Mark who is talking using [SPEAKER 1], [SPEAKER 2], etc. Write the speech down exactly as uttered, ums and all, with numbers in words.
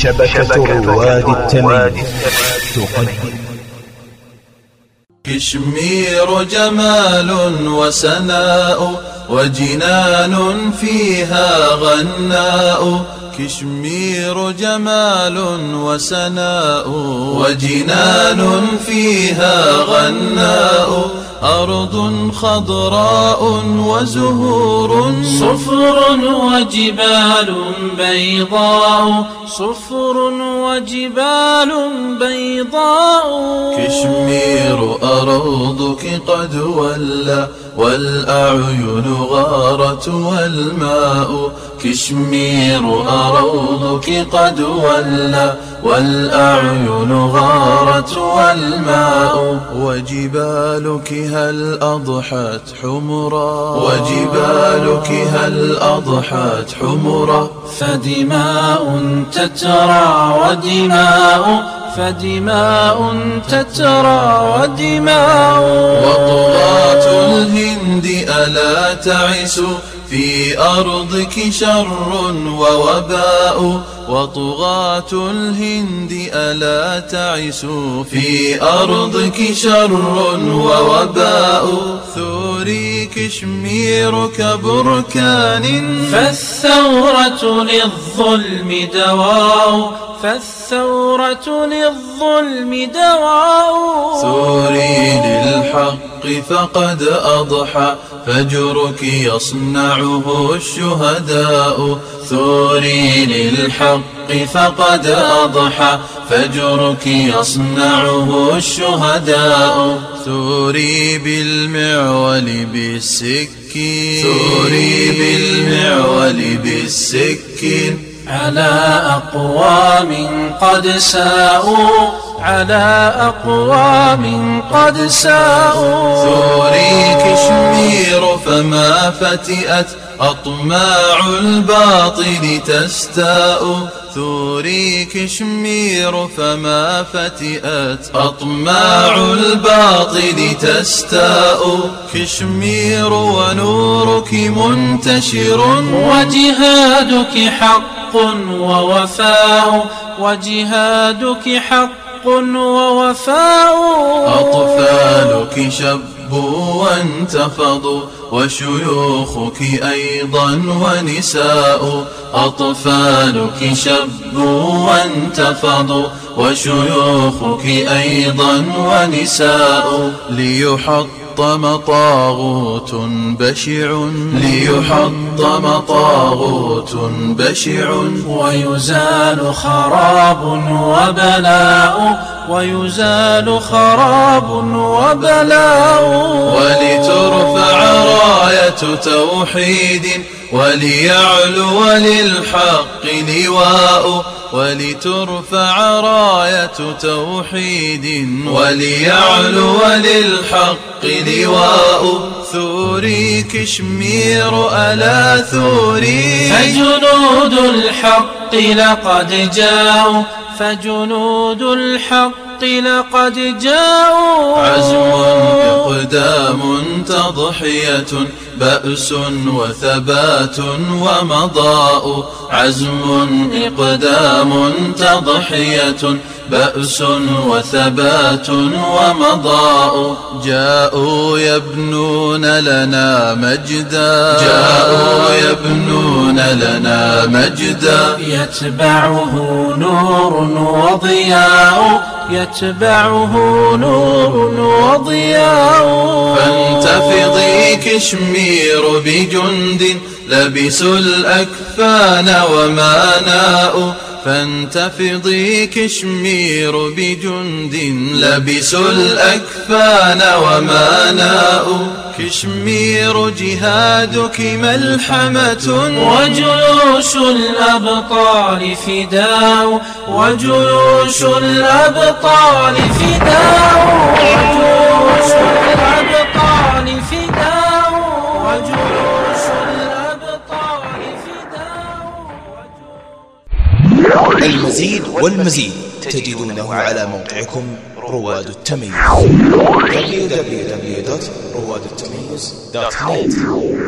[SPEAKER 1] شبكة رواد التمييز تقدم
[SPEAKER 2] كشمير جمال وسناء وجنان فيها غناء. كشمير جمال وسناء وجنان فيها غناء. أرض خضراء وزهور
[SPEAKER 3] صفر وجبال بيضاء. صفر وجبال بيضاء.
[SPEAKER 2] كشمير أروضك قد ولى والأعين غارت والماء. كشمير أروضك قد ولى والأعين غارت والماء. وجبالك هل أضحت حمرا وجبالك هل أضحت حمرا.
[SPEAKER 3] فدماء تترى ودماء فدماء تترى ودماء.
[SPEAKER 2] وطغاة الهند ألا تعسوا في أرضك شر ووباء. وطغاة الهند ألا تعسوا في أرضك شر ووباء. ثوري كشمير كبركان
[SPEAKER 3] فالثورة للظلم دواء. فالثورة للظلم دواء.
[SPEAKER 2] ثوري للحق فقد أضحى فجرك يصنعه الشهداء. ثوري للحق فقد أضحى فجرك يصنعه الشهداء. ثوري بالمعول بالسكين ثوري بالمعول بالسكين.
[SPEAKER 3] على أقوام قد ساءوا على أقوام قد ساءوا.
[SPEAKER 2] ثوري كشمير فما فتئت أطماع الباطل تستاء. ثوري كشمير فما فتئت أطماع الباطل تستاء. كشمير ونورك منتشر
[SPEAKER 3] وجهادك حق ووفاء. وجهادك حق ووفاء.
[SPEAKER 2] أطفالك شبوا وانتفضوا وشيوخك أيضا ونساء. أطفالك شبوا وانتفضوا وشيوخك أيضا ونساء. ليحطم طاغوت بشع ليحطم طاغوت بشع.
[SPEAKER 3] ويزال خراب وبلاء ويزال خراب وبلاء.
[SPEAKER 2] ولترفع راية توحيد وليعلو للحق لواء. ولترفع راية توحيد وليعلو للحق لواء. ثوري كشمير ألا ثوري
[SPEAKER 3] فجنود الحق لقد جاءوا فجنود الحق لقد جاءوا.
[SPEAKER 2] عزم إقدام تضحية بأس وثبات ومضاء. عزم إقدام تضحية بأس وثبات ومضاء. جاءوا يبنون لنا مجدا جاءوا يبنون لنا مجدا.
[SPEAKER 3] يتبعه نور وضياء يتبعه نور وضياء.
[SPEAKER 2] فانتفضي كشمير بجند لبسوا الأكفان وماناء. فانتفضي كشمير بجند لبسوا الأكفان وماناء. كشمير جهادك ملحمة
[SPEAKER 3] وجيوش الأبطال فداء. وجيوش الأبطال فداء. وجيوش الأبطال فداء. وجيوش الأبطال فداء.
[SPEAKER 1] المزيد والمزيد تجدونه على موقعكم رواد التمييز دبليو دبليو دبليو دوت رواد التمييز دوت نت.